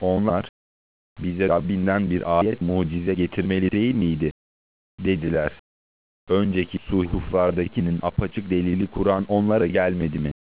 Onlar, bize Rabbinden bir ayet mucize getirmeli değil miydi? Dediler. Önceki suhuflardakinin apaçık delili Kur'an onlara gelmedi mi?